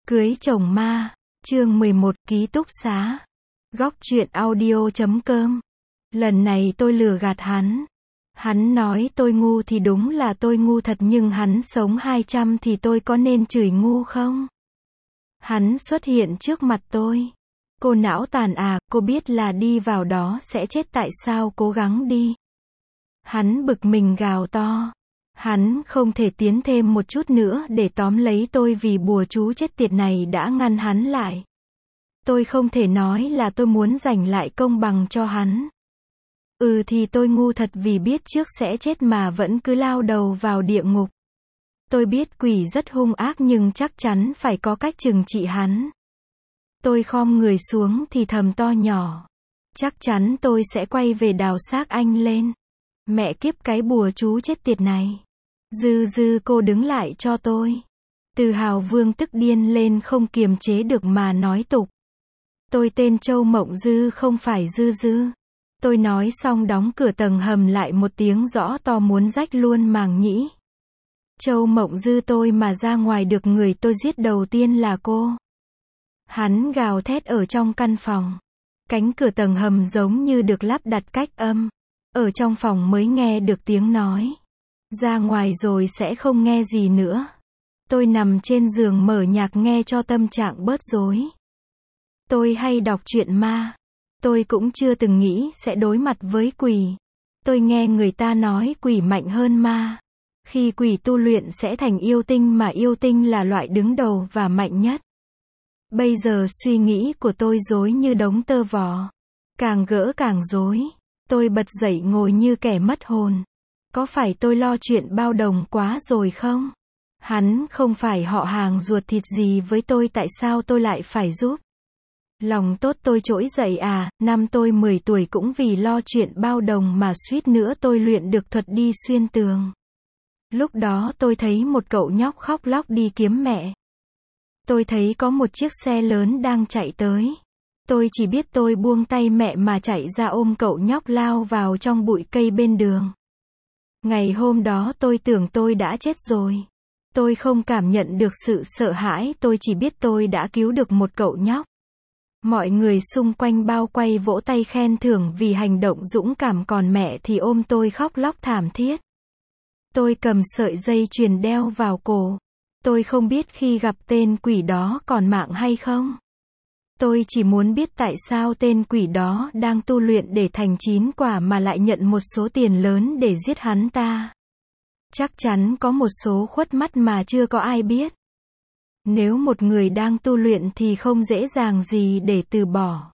Cưới chồng ma, chương 11, ký túc xá. Góc truyện audio.com. Lần này tôi lừa gạt hắn. Hắn nói tôi ngu thì đúng là tôi ngu thật, nhưng hắn sống 200 thì tôi có nên chửi ngu không? Hắn xuất hiện trước mặt tôi. Cô não tàn à, cô biết là đi vào đó sẽ chết, tại sao cố gắng đi? Hắn bực mình gào to. Hắn không thể tiến thêm một chút nữa để tóm lấy tôi vì bùa chú chết tiệt này đã ngăn hắn lại. Tôi không thể nói là tôi muốn giành lại công bằng cho hắn. Thì tôi ngu thật vì biết trước sẽ chết mà vẫn cứ lao đầu vào địa ngục. Tôi biết quỷ rất hung ác nhưng chắc chắn phải có cách trừng trị hắn. Tôi khom người xuống thì thầm to nhỏ. Chắc chắn tôi sẽ quay về đào xác anh lên. Mẹ kiếp cái bùa chú chết tiệt này. Dư cô đứng lại cho tôi. Từ Hào Vương tức điên lên không kiềm chế được mà nói tục. Tôi tên Châu Mộng Dư không phải Dư. Tôi nói xong đóng cửa tầng hầm lại một tiếng rõ to muốn rách luôn màng nhĩ. Châu Mộng Dư tôi mà ra ngoài được người tôi giết đầu tiên là cô. Hắn gào thét ở trong căn phòng. Cánh cửa tầng hầm giống như được lắp đặt cách âm. Ở trong phòng mới nghe được tiếng nói. Ra ngoài rồi sẽ không nghe gì nữa. Tôi nằm trên giường mở nhạc nghe cho tâm trạng bớt rối. Tôi hay đọc truyện ma. Tôi cũng chưa từng nghĩ sẽ đối mặt với quỷ. Tôi nghe người ta nói quỷ mạnh hơn ma. Khi quỷ tu luyện sẽ thành yêu tinh mà yêu tinh là loại đứng đầu và mạnh nhất. Bây giờ suy nghĩ của tôi rối như đống tơ vò. Càng gỡ càng rối. Tôi bật dậy ngồi như kẻ mất hồn. Có phải tôi lo chuyện bao đồng quá rồi không? Hắn không phải họ hàng ruột thịt gì với tôi, tại sao tôi lại phải giúp? Lòng tốt tôi trỗi dậy à, năm tôi 10 tuổi cũng vì lo chuyện bao đồng mà suýt nữa tôi luyện được thuật đi xuyên tường. Lúc đó tôi thấy một cậu nhóc khóc lóc đi kiếm mẹ. Tôi thấy có một chiếc xe lớn đang chạy tới. Tôi chỉ biết tôi buông tay mẹ mà chạy ra ôm cậu nhóc lao vào trong bụi cây bên đường. Ngày hôm đó tôi tưởng tôi đã chết rồi. Tôi không cảm nhận được sự sợ hãi, tôi chỉ biết tôi đã cứu được một cậu nhóc. Mọi người xung quanh bao quay vỗ tay khen thưởng vì hành động dũng cảm, còn mẹ thì ôm tôi khóc lóc thảm thiết. Tôi cầm sợi dây chuyền đeo vào cổ. Tôi không biết khi gặp tên quỷ đó còn mạng hay không. Tôi chỉ muốn biết tại sao tên quỷ đó đang tu luyện để thành 9 quả mà lại nhận một số tiền lớn để giết hắn ta. Chắc chắn có một số khuất mắt mà chưa có ai biết. Nếu một người đang tu luyện thì không dễ dàng gì để từ bỏ.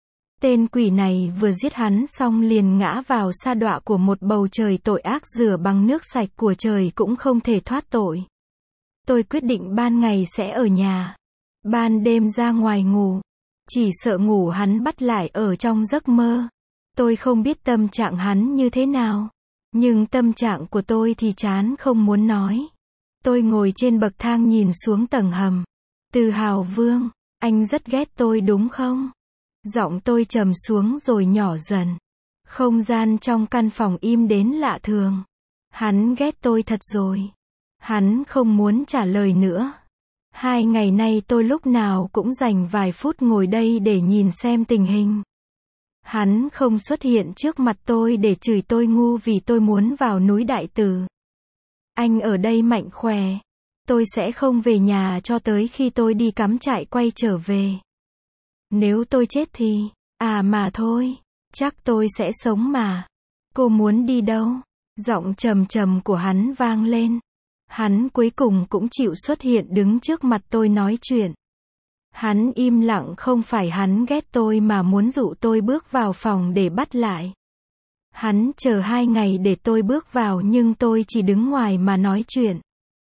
Tên quỷ này vừa giết hắn xong liền ngã vào sa đọa của một bầu trời tội ác, rửa bằng nước sạch của trời cũng không thể thoát tội. Tôi quyết định ban ngày sẽ ở nhà. Ban đêm ra ngoài ngủ. Chỉ sợ ngủ hắn bắt lại ở trong giấc mơ. Tôi không biết tâm trạng hắn như thế nào. Nhưng tâm trạng của tôi thì chán không muốn nói. Tôi ngồi trên bậc thang nhìn xuống tầng hầm. Từ Hào Vương, anh rất ghét tôi đúng không? Giọng tôi trầm xuống rồi nhỏ dần. Không gian trong căn phòng im đến lạ thường. Hắn ghét tôi thật rồi. Hắn không muốn trả lời nữa. 2 ngày nay tôi lúc nào cũng dành vài phút ngồi đây để nhìn xem tình hình. Hắn không xuất hiện trước mặt tôi để chửi tôi ngu vì tôi muốn vào núi Đại Từ. Anh ở đây mạnh khỏe. Tôi sẽ không về nhà cho tới khi tôi đi cắm trại quay trở về. Nếu tôi chết thì, mà thôi, chắc tôi sẽ sống mà. Cô muốn đi đâu? Giọng trầm trầm của hắn vang lên. Hắn cuối cùng cũng chịu xuất hiện đứng trước mặt tôi nói chuyện. Hắn im lặng, không phải hắn ghét tôi mà muốn dụ tôi bước vào phòng để bắt lại. Hắn chờ 2 ngày để tôi bước vào nhưng tôi chỉ đứng ngoài mà nói chuyện.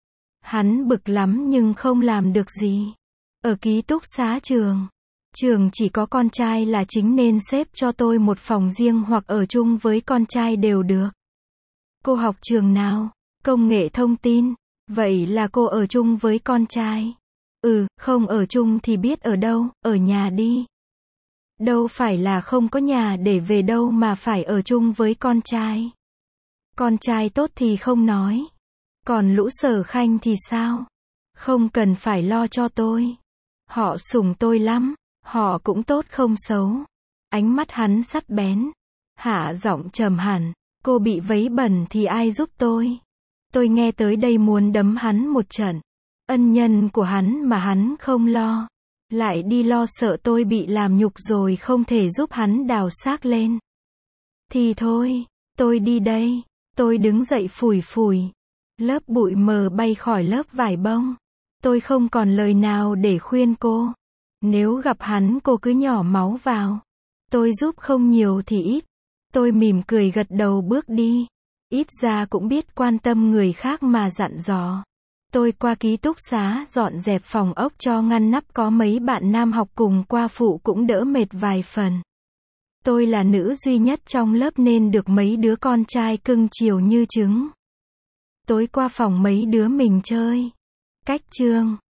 Hắn bực lắm nhưng không làm được gì. Ở ký túc xá trường chỉ có con trai là chính nên xếp cho tôi một phòng riêng hoặc ở chung với con trai đều được. Cô học trường nào? Công nghệ thông tin. Vậy là cô ở chung với con trai. Không ở chung thì biết ở đâu, ở nhà đi. Đâu phải là không có nhà để về đâu mà phải ở chung với con trai. Con trai tốt thì không nói. Còn lũ Sở Khanh thì sao? Không cần phải lo cho tôi. Họ sủng tôi lắm, họ cũng tốt không xấu. Ánh mắt hắn sắc bén, hạ giọng trầm hẳn, cô bị vấy bẩn thì ai giúp tôi? Tôi nghe tới đây muốn đấm hắn một trận. Ân nhân của hắn mà hắn không lo, lại đi lo sợ tôi bị làm nhục rồi không thể giúp hắn đào xác lên. Thì thôi, tôi đi đây. Tôi đứng dậy phủi phủi. Lớp bụi mờ bay khỏi lớp vải bông. Tôi không còn lời nào để khuyên cô. Nếu gặp hắn cô cứ nhỏ máu vào. Tôi giúp không nhiều thì ít. Tôi mỉm cười gật đầu bước đi. Ít ra cũng biết quan tâm người khác mà dặn dò. Tôi qua ký túc xá dọn dẹp phòng ốc cho ngăn nắp, có mấy bạn nam học cùng qua phụ cũng đỡ mệt vài phần. Tôi là nữ duy nhất trong lớp nên được mấy đứa con trai cưng chiều như trứng. Tối qua phòng mấy đứa mình chơi. Cách chương